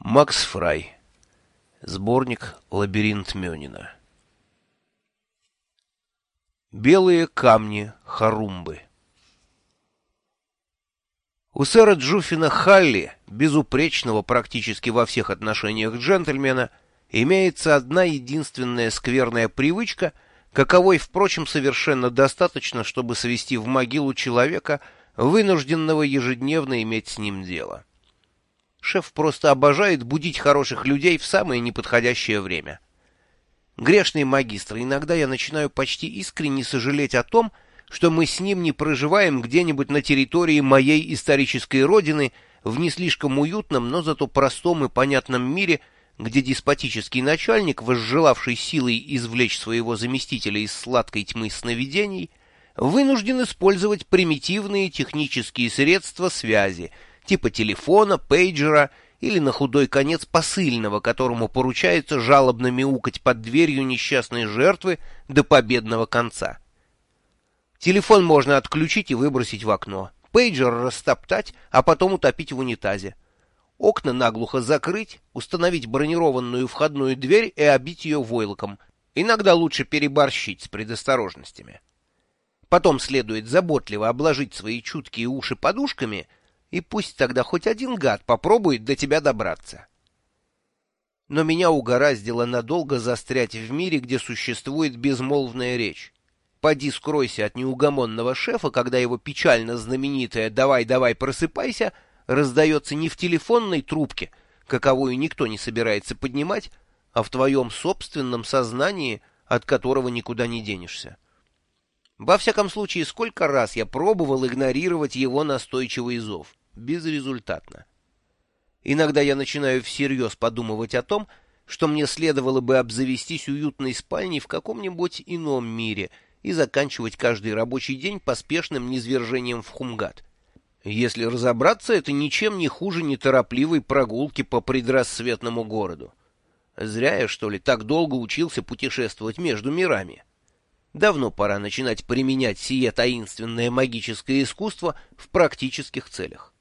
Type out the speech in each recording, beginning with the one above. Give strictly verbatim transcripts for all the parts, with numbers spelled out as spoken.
Макс Фрай. Сборник «Лабиринт Мёнина». Белые камни Харумбы. У сэра Джуффина Халли, безупречного практически во всех отношениях джентльмена, имеется одна единственная скверная привычка, каковой, впрочем, совершенно достаточно, чтобы свести в могилу человека, вынужденного ежедневно иметь с ним дело. Шеф просто обожает будить хороших людей в самое неподходящее время. Грешный магистр, иногда я начинаю почти искренне сожалеть о том, что мы с ним не проживаем где-нибудь на территории моей исторической родины в не слишком уютном, но зато простом и понятном мире, где деспотический начальник, возжелавший силой извлечь своего заместителя из сладкой тьмы сновидений, вынужден использовать примитивные технические средства связи, типа телефона, пейджера или на худой конец посыльного, которому поручается жалобно мяукать под дверью несчастной жертвы до победного конца. Телефон можно отключить и выбросить в окно, пейджер растоптать, а потом утопить в унитазе. Окна наглухо закрыть, установить бронированную входную дверь и обить ее войлоком. Иногда лучше переборщить с предосторожностями. Потом следует заботливо обложить свои чуткие уши подушками, и пусть тогда хоть один гад попробует до тебя добраться. Но меня угораздило надолго застрять в мире, где существует безмолвная речь. Поди скройся от неугомонного шефа, когда его печально знаменитое «давай, давай, просыпайся» раздается не в телефонной трубке, каковую никто не собирается поднимать, а в твоем собственном сознании, от которого никуда не денешься. Во всяком случае, сколько раз я пробовал игнорировать его настойчивый зов. Безрезультатно. Иногда я начинаю всерьез подумывать о том, что мне следовало бы обзавестись уютной спальней в каком-нибудь ином мире и заканчивать каждый рабочий день поспешным низвержением в Хумгат. Если разобраться, это ничем не хуже неторопливой прогулки по предрассветному городу. Зря я, что ли, так долго учился путешествовать между мирами. Давно пора начинать применять сие таинственное магическое искусство в практических целях.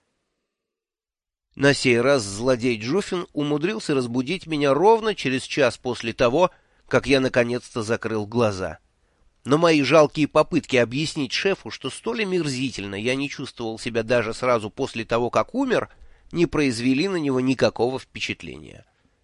На сей раз злодей Джуффин умудрился разбудить меня ровно через час после того, как я наконец-то закрыл глаза. Но мои жалкие попытки объяснить шефу, что столь омерзительно я не чувствовал себя даже сразу после того, как умер, не произвели на него никакого впечатления.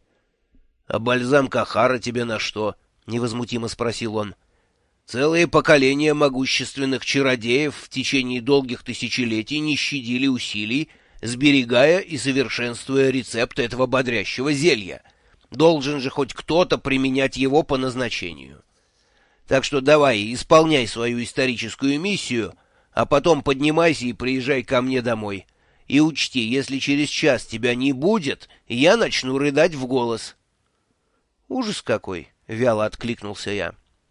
— А бальзам Кахара тебе на что? — невозмутимо спросил он. — Целые поколения могущественных чародеев в течение долгих тысячелетий не щадили усилий, сберегая и совершенствуя рецепт этого бодрящего зелья. Должен же хоть кто-то применять его по назначению. Так что давай, исполняй свою историческую миссию, а потом поднимайся и приезжай ко мне домой. И учти, если через час тебя не будет, я начну рыдать в голос. — Ужас какой! — вяло откликнулся я.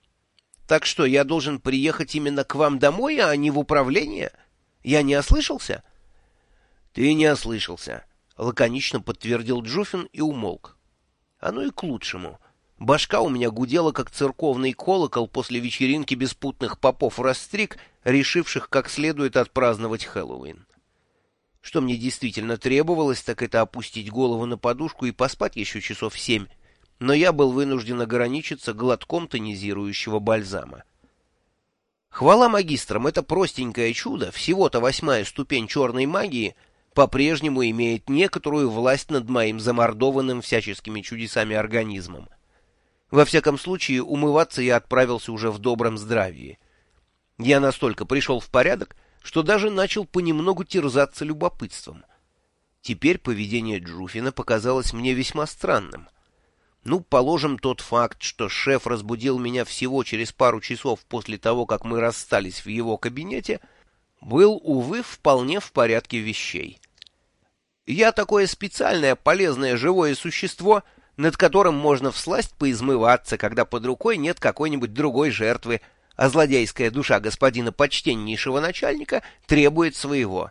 — Так что, я должен приехать именно к вам домой, а не в управление? Я не ослышался? — Ты не ослышался, — лаконично подтвердил Джуффин и умолк. Оно и к лучшему. Башка у меня гудела, как церковный колокол после вечеринки беспутных попов-растриг, решивших как следует отпраздновать Хэллоуин. Что мне действительно требовалось, так это опустить голову на подушку и поспать еще часов семь, но я был вынужден ограничиться глотком тонизирующего бальзама. Хвала магистрам, это простенькое чудо, всего-то восьмая ступень черной магии, по-прежнему имеет некоторую власть над моим замордованным всяческими чудесами организмом. Во всяком случае, умываться я отправился уже в добром здравии. Я настолько пришел в порядок, что даже начал понемногу терзаться любопытством. Теперь поведение Джуффина показалось мне весьма странным. Ну, положим тот факт, что шеф разбудил меня всего через пару часов после того, как мы расстались в его кабинете, был, увы, вполне в порядке вещей. Я такое специальное полезное живое существо, над которым можно всласть поизмываться, когда под рукой нет какой-нибудь другой жертвы, а злодейская душа господина почтеннейшего начальника требует своего.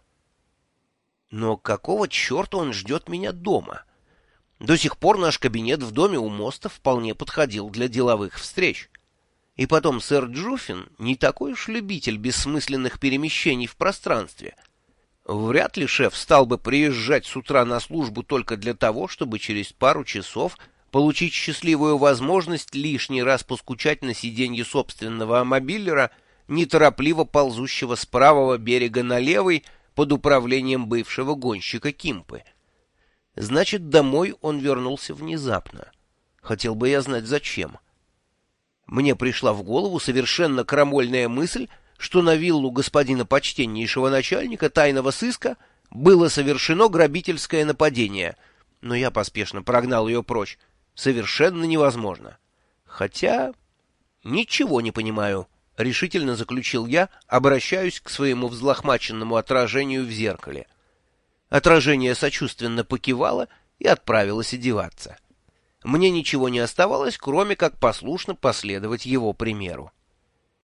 Но какого черта он ждет меня дома? До сих пор наш кабинет в доме у моста вполне подходил для деловых встреч. И потом сэр Джуффин не такой уж любитель бессмысленных перемещений в пространстве. Вряд ли шеф стал бы приезжать с утра на службу только для того, чтобы через пару часов получить счастливую возможность лишний раз поскучать на сиденье собственного мобилера, неторопливо ползущего с правого берега на левый под управлением бывшего гонщика Кимпы. Значит, домой он вернулся внезапно. Хотел бы я знать, зачем. Мне пришла в голову совершенно крамольная мысль, что на виллу господина почтеннейшего начальника тайного сыска было совершено грабительское нападение, но я поспешно прогнал ее прочь. Совершенно невозможно. Хотя... ничего не понимаю, — решительно заключил я, обращаюсь к своему взлохмаченному отражению в зеркале. Отражение сочувственно покивало и отправилось одеваться. Мне ничего не оставалось, кроме как послушно последовать его примеру.